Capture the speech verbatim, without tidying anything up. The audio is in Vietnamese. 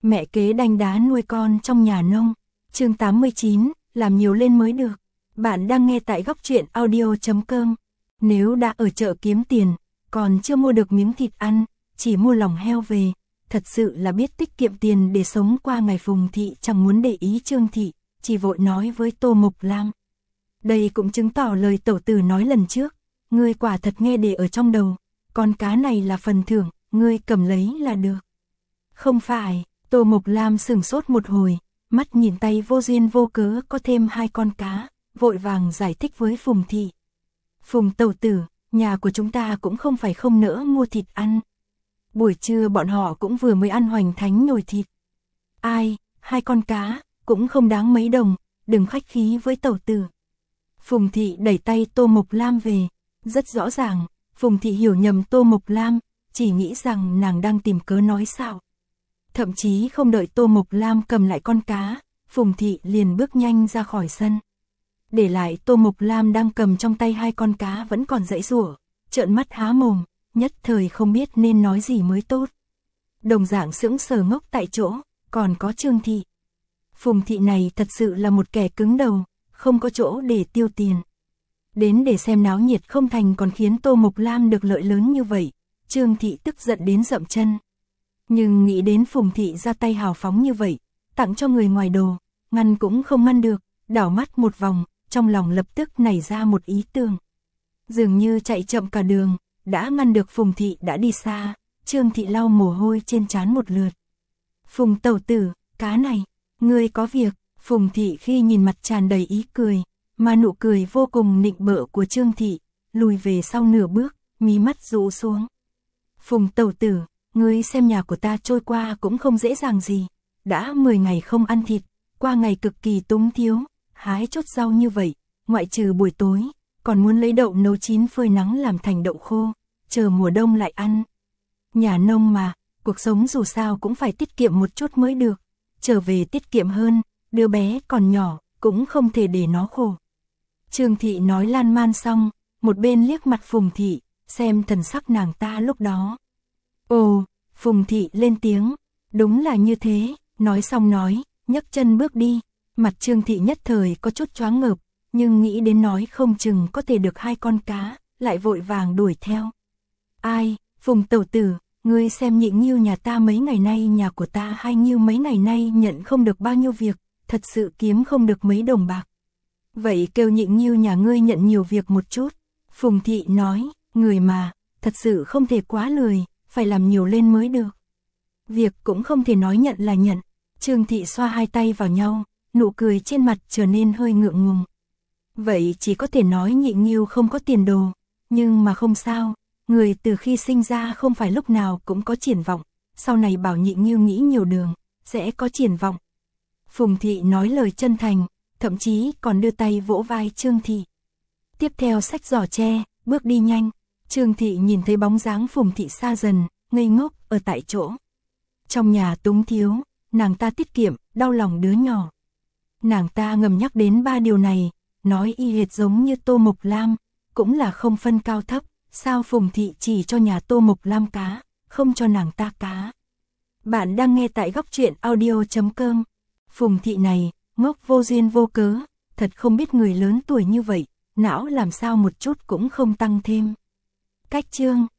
Mẹ kế đanh đá nuôi con trong nhà nông. Chương tám mươi chín, làm nhiều lên mới được. Bạn đang nghe tại góc truyện audio chấm com. Nếu đã ở chợ kiếm tiền, còn chưa mua được miếng thịt ăn, chỉ mua lòng heo về, thật sự là biết tiết kiệm tiền để sống qua ngày. Phùng Thị chẳng muốn để ý Trương Thị, chỉ vội nói với Tô Mộc Lam. Đây cũng chứng tỏ lời tẩu tử nói lần trước, ngươi quả thật nghe để ở trong đầu, con cá này là phần thưởng, ngươi cầm lấy là được. Không phải, Tô Mộc Lam sửng sốt một hồi, mắt nhìn tay vô duyên vô cớ có thêm hai con cá, vội vàng giải thích với Phùng Thị. Phùng tẩu tử, nhà của chúng ta cũng không phải không nỡ mua thịt ăn. Buổi trưa bọn họ cũng vừa mới ăn hoành thánh nồi thịt. Ai, hai con cá, cũng không đáng mấy đồng, đừng khách khí với tẩu tử. Phùng Thị đẩy tay Tô Mộc Lam về, rất rõ ràng, Phùng Thị hiểu nhầm Tô Mộc Lam, chỉ nghĩ rằng nàng đang tìm cớ nói xạo. Thậm chí không đợi Tô Mộc Lam cầm lại con cá, Phùng Thị liền bước nhanh ra khỏi sân. Để lại Tô Mộc Lam đang cầm trong tay hai con cá vẫn còn giãy giụa, trợn mắt há mồm, nhất thời không biết nên nói gì mới tốt. Đồng dạng sững sờ ngốc tại chỗ, còn có Trương Thị. Phùng Thị này thật sự là một kẻ cứng đầu, không có chỗ để tiêu tiền. Đến để xem náo nhiệt không thành còn khiến Tô Mộc Lam được lợi lớn như vậy, Trương Thị tức giận đến dậm chân. Nhưng nghĩ đến Phùng Thị ra tay hào phóng như vậy, tặng cho người ngoài đồ, ngăn cũng không ngăn được, đảo mắt một vòng, trong lòng lập tức nảy ra một ý tưởng. Dường như chạy chậm cả đường, đã ngăn được Phùng Thị đã đi xa, Trương Thị lau mồ hôi trên trán một lượt. Phùng tẩu tử, cá này, ngươi có việc. Phùng Thị khi nhìn mặt tràn đầy ý cười, mà nụ cười vô cùng nịnh bợ của Trương Thị, lùi về sau nửa bước, mí mắt rũ xuống. Phùng tẩu tử, ngươi xem nhà của ta trôi qua cũng không dễ dàng gì, đã mười ngày không ăn thịt, qua ngày cực kỳ túng thiếu, hái chốt rau như vậy, ngoại trừ buổi tối, còn muốn lấy đậu nấu chín phơi nắng làm thành đậu khô, chờ mùa đông lại ăn. Nhà nông mà, cuộc sống dù sao cũng phải tiết kiệm một chút mới được, trở về tiết kiệm hơn. Đứa bé còn nhỏ, cũng không thể để nó khổ. Trương Thị nói lan man xong, một bên liếc mặt Phùng Thị, xem thần sắc nàng ta lúc đó. Ồ, Phùng Thị lên tiếng, đúng là như thế, nói xong nói, nhấc chân bước đi. Mặt Trương Thị nhất thời có chút choáng ngợp, nhưng nghĩ đến nói không chừng có thể được hai con cá, lại vội vàng đuổi theo. Ai, Phùng tẩu tử, ngươi xem Nhị Nghiêu nhà ta mấy ngày nay, nhà của ta hai Nghiêu mấy ngày nay nhận không được bao nhiêu việc. Thật sự kiếm không được mấy đồng bạc. Vậy kêu Nhị Nghiêu nhà ngươi nhận nhiều việc một chút. Phùng Thị nói, người mà, thật sự không thể quá lười, phải làm nhiều lên mới được. Việc cũng không thể nói nhận là nhận. Trương Thị xoa hai tay vào nhau, nụ cười trên mặt trở nên hơi ngượng ngùng. Vậy chỉ có thể nói Nhị Nghiêu không có tiền đồ, nhưng mà không sao, người từ khi sinh ra không phải lúc nào cũng có triển vọng, sau này bảo Nhị Nghiêu nghĩ nhiều đường, sẽ có triển vọng. Phùng Thị nói lời chân thành, thậm chí còn đưa tay vỗ vai Trương Thị. Tiếp theo xách giỏ tre, bước đi nhanh. Trương Thị nhìn thấy bóng dáng Phùng Thị xa dần, ngây ngốc ở tại chỗ. Trong nhà túng thiếu, nàng ta tiết kiệm, đau lòng đứa nhỏ. Nàng ta ngầm nhắc đến ba điều này, nói y hệt giống như Tô Mộc Lam, cũng là không phân cao thấp. Sao Phùng Thị chỉ cho nhà Tô Mộc Lam cá, không cho nàng ta cá? Bạn đang nghe tại góc truyện audio chấm com. Phùng Thị này, ngốc vô duyên vô cớ, thật không biết người lớn tuổi như vậy, não làm sao một chút cũng không tăng thêm. Cách chương